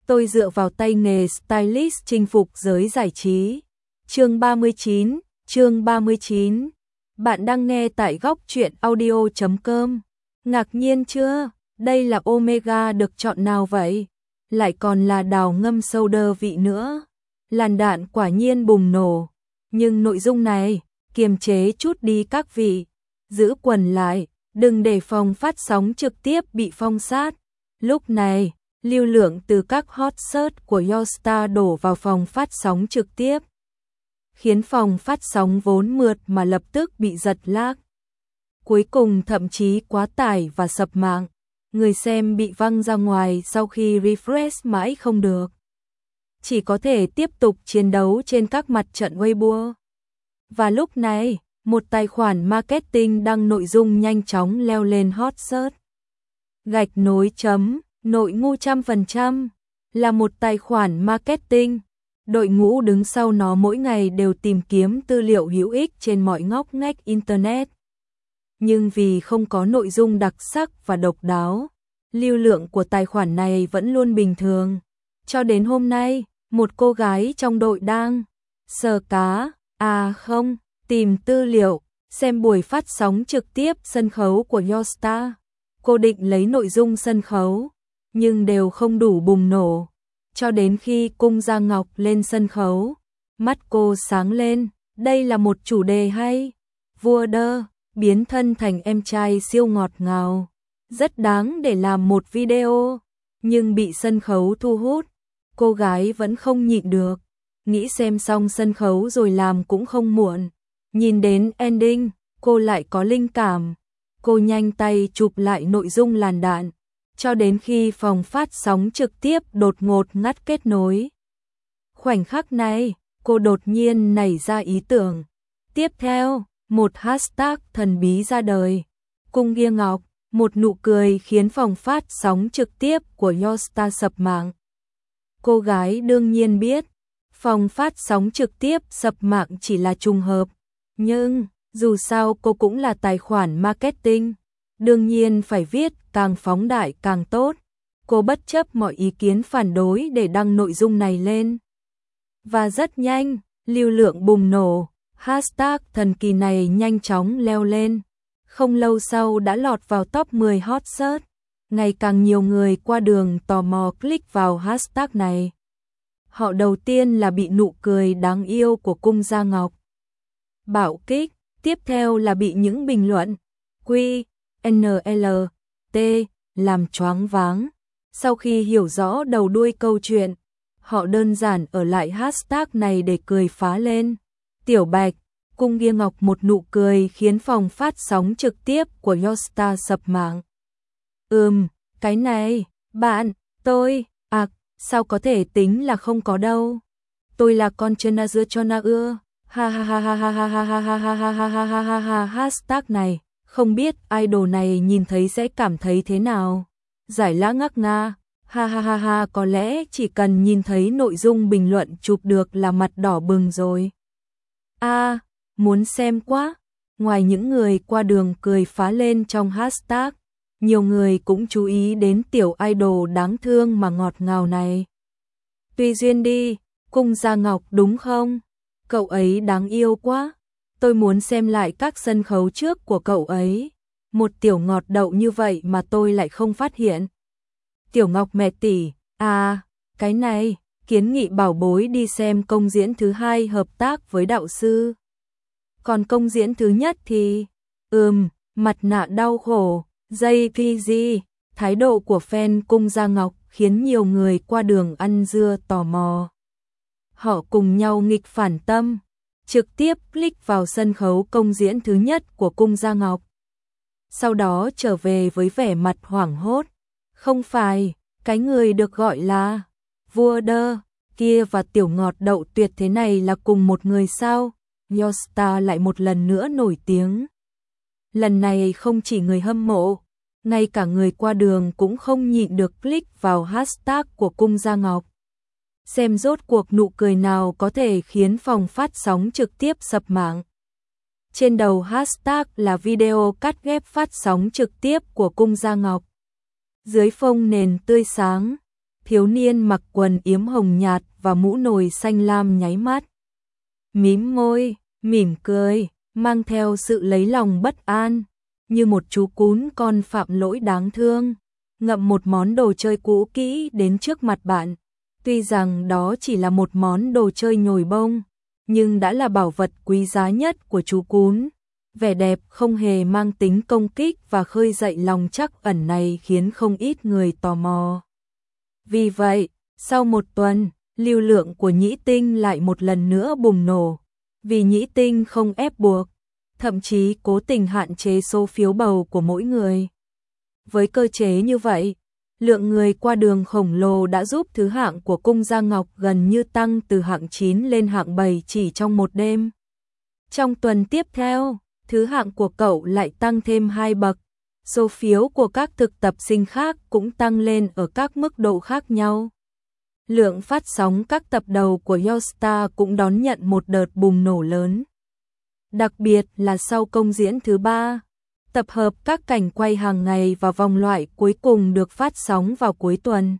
tôi dựa vào tay nghề stylist chinh phục giới giải trí. Chương 39. Bạn đang nghe tại góc truyện audio.com. Ngạc nhiên chưa? Đây là Omega được chọn nào vậy? Lại còn là đào ngâm soda vị nữa. Làn đạn quả nhiên bùng nổ. Nhưng nội dung này, kiềm chế chút đi các vị. Giữ quần lại, đừng để phòng phát sóng trực tiếp bị phong sát. Lúc này, lưu lượng từ các hot search của Yogstar đổ vào phòng phát sóng trực tiếp, khiến phòng phát sóng vốn mượt mà lập tức bị giật lag. Cuối cùng thậm chí quá tải và sập mạng, người xem bị văng ra ngoài sau khi refresh mãi không được. Chỉ có thể tiếp tục chiến đấu trên các mặt trận Weibo. Và lúc này, một tài khoản marketing đăng nội dung nhanh chóng leo lên hot search. Gạch nối chấm, nội ngu 100% là một tài khoản marketing. Đội ngũ đứng sau nó mỗi ngày đều tìm kiếm tư liệu hữu ích trên mọi ngóc ngách Internet. Nhưng vì không có nội dung đặc sắc và độc đáo, lưu lượng của tài khoản này vẫn luôn bình thường. Cho đến hôm nay, một cô gái trong đội đang sờ cá, tìm tư liệu, xem buổi phát sóng trực tiếp sân khấu của Yogstar. Cô định lấy nội dung sân khấu, nhưng đều không đủ bùng nổ. Cho đến khi Cung Gia Ngọc lên sân khấu, mắt cô sáng lên, đây là một chủ đề hay. Vua Đơ, biến thân thành em trai siêu ngọt ngào, rất đáng để làm một video, nhưng bị sân khấu thu hút. Cô gái vẫn không nhịn được, nghĩ xem xong sân khấu rồi làm cũng không muộn. Nhìn đến ending, cô lại có linh cảm. Cô nhanh tay chụp lại nội dung làn đạn, cho đến khi phòng phát sóng trực tiếp đột ngột ngắt kết nối. Khoảnh khắc này, cô đột nhiên nảy ra ý tưởng. Tiếp theo, một hashtag thần bí ra đời. Cung Gia Ngọc, một nụ cười khiến phòng phát sóng trực tiếp của Yogstar sập mạng. Cô gái đương nhiên biết, phòng phát sóng trực tiếp sập mạng chỉ là trùng hợp. Nhưng, dù sao cô cũng là tài khoản marketing. Đương nhiên phải viết càng phóng đại càng tốt. Cô bất chấp mọi ý kiến phản đối để đăng nội dung này lên. Và rất nhanh, lưu lượng bùng nổ, hashtag thần kỳ này nhanh chóng leo lên. Không lâu sau đã lọt vào top 10 hot search. Ngày càng nhiều người qua đường tò mò click vào hashtag này. Họ đầu tiên là bị nụ cười đáng yêu của Cung Gia Ngọc bạo kích, tiếp theo là bị những bình luận QNLT làm choáng váng. Sau khi hiểu rõ đầu đuôi câu chuyện, họ đơn giản ở lại hashtag này để cười phá lên. Tiểu Bạch, Cung Gia Ngọc một nụ cười khiến phòng phát sóng trực tiếp của Yogstar sập mạng. Cái này, bạn, tôi, sao có thể tính là không có đâu. Tôi là con chena dưa cho na ưa. Ha ha ha ha ha ha ha ha ha ha ha ha ha ha ha ha. Hashtag này, không biết idol này nhìn thấy sẽ cảm thấy thế nào. Giải lã ngắc nga. Ha ha ha ha, có lẽ chỉ cần nhìn thấy nội dung bình luận chụp được là mặt đỏ bừng rồi. Muốn xem quá. Ngoài những người qua đường cười phá lên trong hashtag, nhiều người cũng chú ý đến tiểu idol đáng thương mà ngọt ngào này. Tùy duyên đi, Cung Gia Ngọc đúng không? Cậu ấy đáng yêu quá. Tôi muốn xem lại các sân khấu trước của cậu ấy. Một tiểu ngọt đậu như vậy mà tôi lại không phát hiện. Tiểu Ngọc mẹ tỷ, cái này, kiến nghị bảo bối đi xem công diễn thứ 2 hợp tác với đạo sư. Còn công diễn thứ nhất thì, mặt nạ đau khổ, JPG, thái độ của fan Cung Gia Ngọc khiến nhiều người qua đường ăn dưa tò mò. Họ cùng nhau nghịch phản tâm, trực tiếp click vào sân khấu công diễn thứ nhất của Cung Gia Ngọc. Sau đó trở về với vẻ mặt hoảng hốt. Không phải, cái người được gọi là Vua Đơ kia và tiểu ngọt đậu tuyệt thế này là cùng một người sao? Yogstar lại một lần nữa nổi tiếng. Lần này không chỉ người hâm mộ, ngay cả người qua đường cũng không nhịn được click vào hashtag của Cung Gia Ngọc. Xem rốt cuộc nụ cười nào có thể khiến phòng phát sóng trực tiếp sập mạng. Trên đầu hashtag là video cắt ghép phát sóng trực tiếp của Cung Gia Ngọc. Dưới phông nền tươi sáng, thiếu niên mặc quần yếm hồng nhạt và mũ nồi xanh lam nháy mắt. Mím môi, mỉm cười, mang theo sự lấy lòng bất an, như một chú cún con phạm lỗi đáng thương, ngậm một món đồ chơi cũ kỹ đến trước mặt bạn. Tuy rằng đó chỉ là một món đồ chơi nhồi bông, nhưng đã là bảo vật quý giá nhất của chú cún. Vẻ đẹp không hề mang tính công kích và khơi dậy lòng trắc ẩn này khiến không ít người tò mò. Vì vậy, sau một tuần, lưu lượng của Nhĩ Tinh lại một lần nữa bùng nổ. Vì Nhĩ Tinh không ép buộc, thậm chí cố tình hạn chế số phiếu bầu của mỗi người. Với cơ chế như vậy, lượng người qua đường khổng lồ đã giúp thứ hạng của Cung Gia Ngọc gần như tăng từ hạng 9 lên hạng 7 chỉ trong một đêm. Trong tuần tiếp theo, thứ hạng của cậu lại tăng thêm 2 bậc. Số phiếu của các thực tập sinh khác cũng tăng lên ở các mức độ khác nhau. Lượng phát sóng các tập đầu của Yostar cũng đón nhận một đợt bùng nổ lớn. Đặc biệt là sau công diễn thứ 3, tập hợp các cảnh quay hàng ngày và vòng loại cuối cùng được phát sóng vào cuối tuần.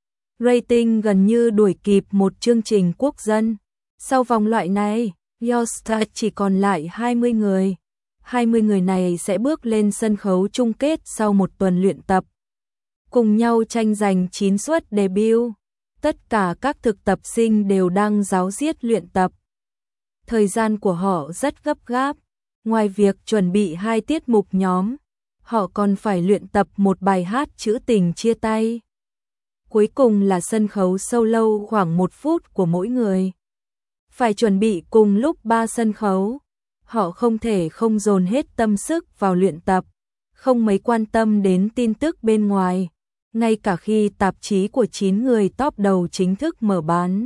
Rating gần như đuổi kịp một chương trình quốc dân. Sau vòng loại này, Yostar chỉ còn lại 20 người. 20 người này sẽ bước lên sân khấu chung kết sau một tuần luyện tập. Cùng nhau tranh giành 9 suất debut. Tất cả các thực tập sinh đều đang ráo riết luyện tập. Thời gian của họ rất gấp gáp. Ngoài việc chuẩn bị 2 tiết mục nhóm, họ còn phải luyện tập một bài hát trữ tình chia tay. Cuối cùng là sân khấu solo khoảng 1 phút của mỗi người. Phải chuẩn bị cùng lúc 3 sân khấu. Họ không thể không dồn hết tâm sức vào luyện tập, không mấy quan tâm đến tin tức bên ngoài, ngay cả khi tạp chí của 9 người top đầu chính thức mở bán.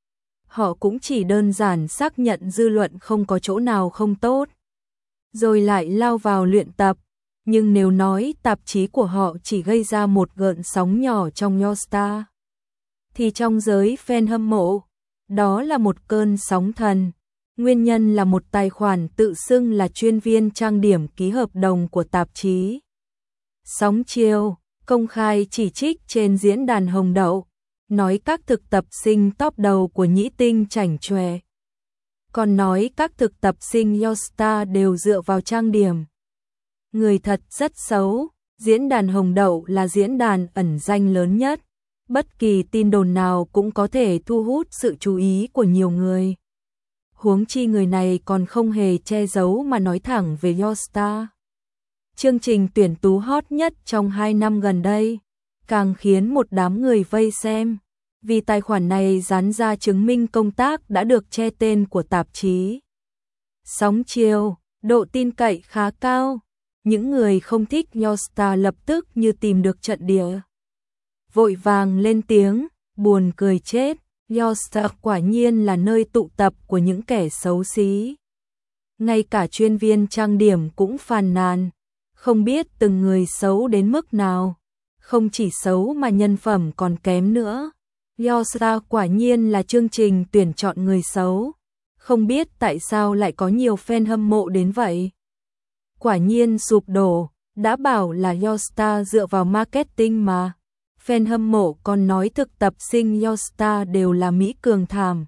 Họ cũng chỉ đơn giản xác nhận dư luận không có chỗ nào không tốt, rồi lại lao vào luyện tập. Nhưng nếu nói tạp chí của họ chỉ gây ra một gợn sóng nhỏ trong Yostar, thì trong giới fan hâm mộ, đó là một cơn sóng thần. Nguyên nhân là một tài khoản tự xưng là chuyên viên trang điểm ký hợp đồng của tạp chí Sóng Chiều, công khai chỉ trích trên diễn đàn Hồng Đậu, nói các thực tập sinh top đầu của Nhĩ Tinh chảnh chọe. Còn nói các thực tập sinh Yostar đều dựa vào trang điểm. Người thật rất xấu, diễn đàn Hồng Đậu là diễn đàn ẩn danh lớn nhất. Bất kỳ tin đồn nào cũng có thể thu hút sự chú ý của nhiều người. Huống chi người này còn không hề che giấu mà nói thẳng về Yostar. Chương trình tuyển tú hot nhất trong 2 năm gần đây, càng khiến một đám người vây xem, vì tài khoản này dán ra chứng minh công tác đã được che tên của tạp chí Sóng Chiều, độ tin cậy khá cao. Những người không thích Yostar lập tức như tìm được trận địa, vội vàng lên tiếng, buồn cười chết. Yostar quả nhiên là nơi tụ tập của những kẻ xấu xí. Ngay cả chuyên viên trang điểm cũng phàn nàn, không biết từng người xấu đến mức nào. Không chỉ xấu mà nhân phẩm còn kém nữa. Yostar quả nhiên là chương trình tuyển chọn người xấu. Không biết tại sao lại có nhiều fan hâm mộ đến vậy. Quả nhiên sụp đổ, đã bảo là Yostar dựa vào marketing mà. Fan hâm mộ còn nói thực tập sinh Yostar đều là Mỹ Cường thảm.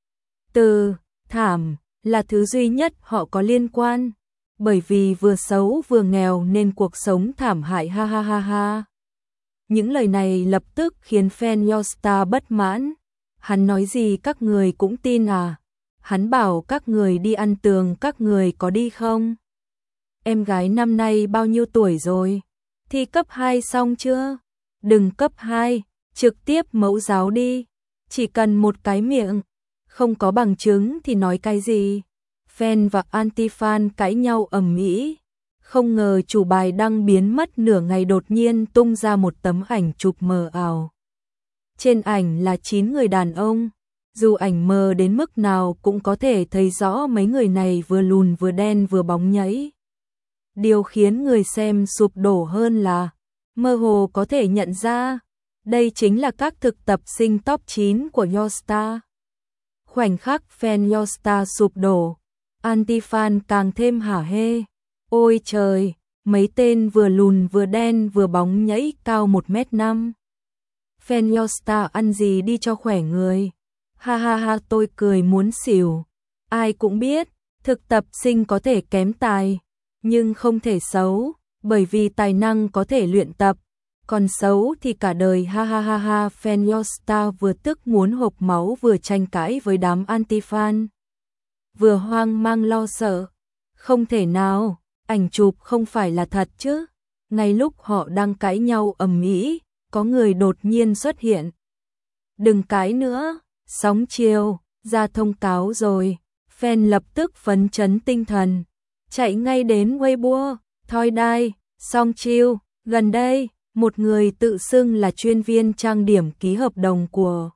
Từ thảm là thứ duy nhất họ có liên quan, bởi vì vừa xấu vừa nghèo nên cuộc sống thảm hại ha ha ha ha. Những lời này lập tức khiến fan Yostar bất mãn. Hắn nói gì các người cũng tin à? Hắn bảo các người đi ăn tường, các người có đi không? Em gái năm nay bao nhiêu tuổi rồi? Thi cấp 2 xong chưa? Đừng cấp 2, trực tiếp mẫu giáo đi. Chỉ cần một cái miệng, không có bằng chứng thì nói cái gì? Fan và anti-fan cãi nhau ầm ĩ. Không ngờ chủ bài đăng biến mất nửa ngày đột nhiên tung ra một tấm ảnh chụp mờ ảo. Trên ảnh là 9 người đàn ông. Dù ảnh mờ đến mức nào cũng có thể thấy rõ mấy người này vừa lùn vừa đen vừa bóng nhảy. Điều khiến người xem sụp đổ hơn là mơ hồ có thể nhận ra đây chính là các thực tập sinh top 9 của Yostar. Khoảnh khắc fan Yostar sụp đổ, anti-fan càng thêm hả hê. Ôi trời, mấy tên vừa lùn vừa đen vừa bóng nhảy cao 1m5. Fan Yosta ăn gì đi cho khỏe người. Ha ha ha, tôi cười muốn xỉu. Ai cũng biết, thực tập sinh có thể kém tài, nhưng không thể xấu, bởi vì tài năng có thể luyện tập, còn xấu thì cả đời. Ha ha ha ha. Fan Yosta vừa tức muốn hộc máu vừa tranh cãi với đám anti-fan, vừa hoang mang lo sợ. Không thể nào, ảnh chụp không phải là thật chứ. Ngay lúc họ đang cãi nhau ầm ĩ, có người đột nhiên xuất hiện. Đừng cãi nữa, Sóng Chiều ra thông cáo rồi. Fan lập tức phấn chấn tinh thần, chạy ngay đến Weibo, Thoi Đai, Song Chiêu. Gần đây, một người tự xưng là chuyên viên trang điểm ký hợp đồng của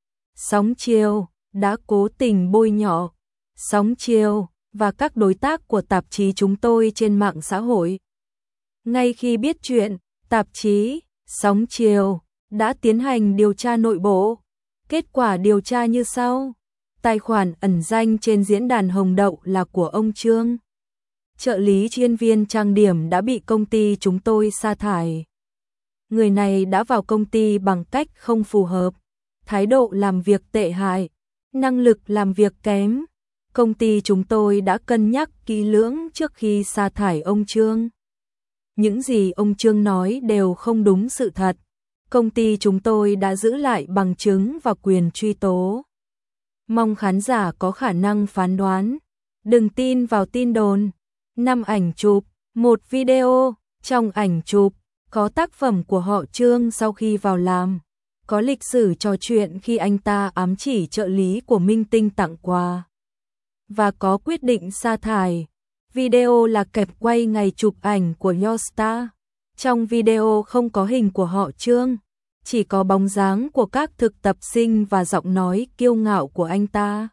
Sóng Chiều đã cố tình bôi nhọ Sóng Chiều và các đối tác của tạp chí chúng tôi trên mạng xã hội. Ngay khi biết chuyện, tạp chí Sóng Chiều đã tiến hành điều tra nội bộ. Kết quả điều tra như sau. Tài khoản ẩn danh trên diễn đàn Hồng Đậu là của ông Trương, trợ lý chuyên viên trang điểm đã bị công ty chúng tôi sa thải. Người này đã vào công ty bằng cách không phù hợp, thái độ làm việc tệ hại, năng lực làm việc kém. Công ty chúng tôi đã cân nhắc kỹ lưỡng trước khi sa thải ông Trương. Những gì ông Trương nói đều không đúng sự thật. Công ty chúng tôi đã giữ lại bằng chứng và quyền truy tố. Mong khán giả có khả năng phán đoán. Đừng tin vào tin đồn. 5 ảnh chụp, 1 video. Trong ảnh chụp, có tác phẩm của họ Trương sau khi vào làm. Có lịch sử trò chuyện khi anh ta ám chỉ trợ lý của minh tinh tặng quà. Và có quyết định sa thải. Video là kẹp quay ngày chụp ảnh của Yosta. Trong video không có hình của họ Trương, chỉ có bóng dáng của các thực tập sinh và giọng nói kiêu ngạo của anh ta.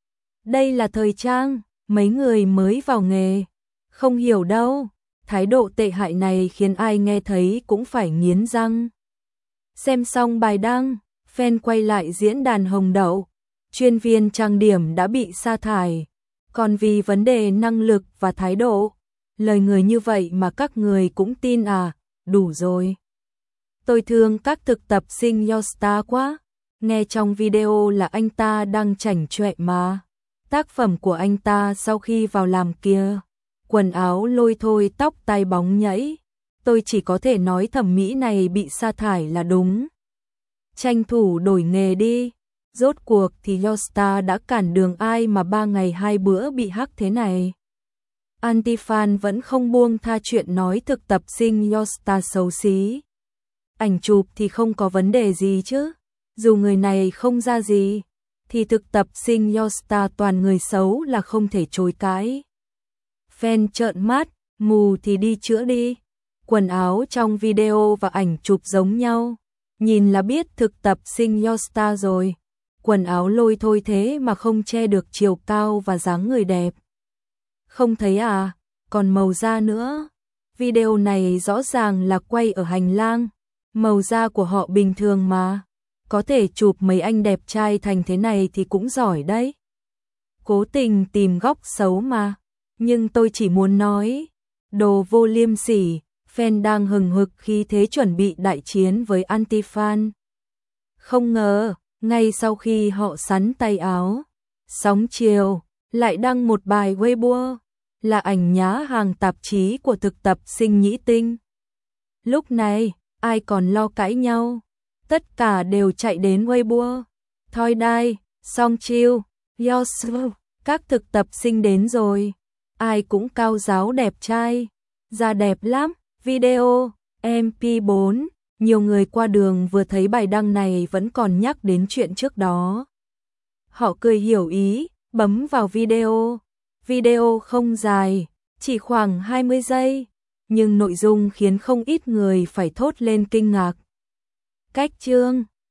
Đây là thời trang, mấy người mới vào nghề, không hiểu đâu. Thái độ tệ hại này khiến ai nghe thấy cũng phải nghiến răng. Xem xong bài đăng, fan quay lại diễn đàn Hồng Đậu. Chuyên viên trang điểm đã bị sa thải, còn vì vấn đề năng lực và thái độ. Lời người như vậy mà các người cũng tin à? Đủ rồi. Tôi thương các thực tập sinh Yosta quá. Nghe trong video là anh ta đang chảnh chọe mà. Tác phẩm của anh ta sau khi vào làm kia, quần áo lôi thôi, tóc tai bóng nhẫy. Tôi chỉ có thể nói thẩm mỹ này bị sa thải là đúng. Tranh thủ đổi nghề đi. Rốt cuộc thì Yosta đã cản đường ai mà 3 ngày 2 bữa bị hack thế này. Anti-fan vẫn không buông tha chuyện nói thực tập sinh Yosta xấu xí. Ảnh chụp thì không có vấn đề gì chứ. Dù người này không ra gì, thì thực tập sinh Yosta toàn người xấu là không thể chối cãi. Fan trợn mắt, mù thì đi chữa đi. Quần áo trong video và ảnh chụp giống nhau. Nhìn là biết thực tập sinh Yosta rồi. Quần áo lôi thôi thế mà không che được chiều cao và dáng người đẹp. Không thấy à, còn màu da nữa. Video này rõ ràng là quay ở hành lang. Màu da của họ bình thường mà. Có thể chụp mấy anh đẹp trai thành thế này thì cũng giỏi đấy. Cố tình tìm góc xấu mà. Nhưng tôi chỉ muốn nói, đồ vô liêm sỉ. Fan đang hừng hực khi thế chuẩn bị đại chiến với anti-fan. Không ngờ, ngay sau khi họ sắn tay áo, Sóng Chiều lại đăng một bài Weibo, là ảnh nhá hàng tạp chí của thực tập sinh Nhĩ Tinh. Lúc này, ai còn lo cãi nhau, tất cả đều chạy đến Weibo. Thoi Đai, Song Chiêu, Yosu, các thực tập sinh đến rồi. Ai cũng cao ráo đẹp trai, da đẹp lắm. Video, MP4, nhiều người qua đường vừa thấy bài đăng này vẫn còn nhắc đến chuyện trước đó. Họ cười hiểu ý, bấm vào video. Video không dài, chỉ khoảng 20 giây, nhưng nội dung khiến không ít người phải thốt lên kinh ngạc. Cách Trương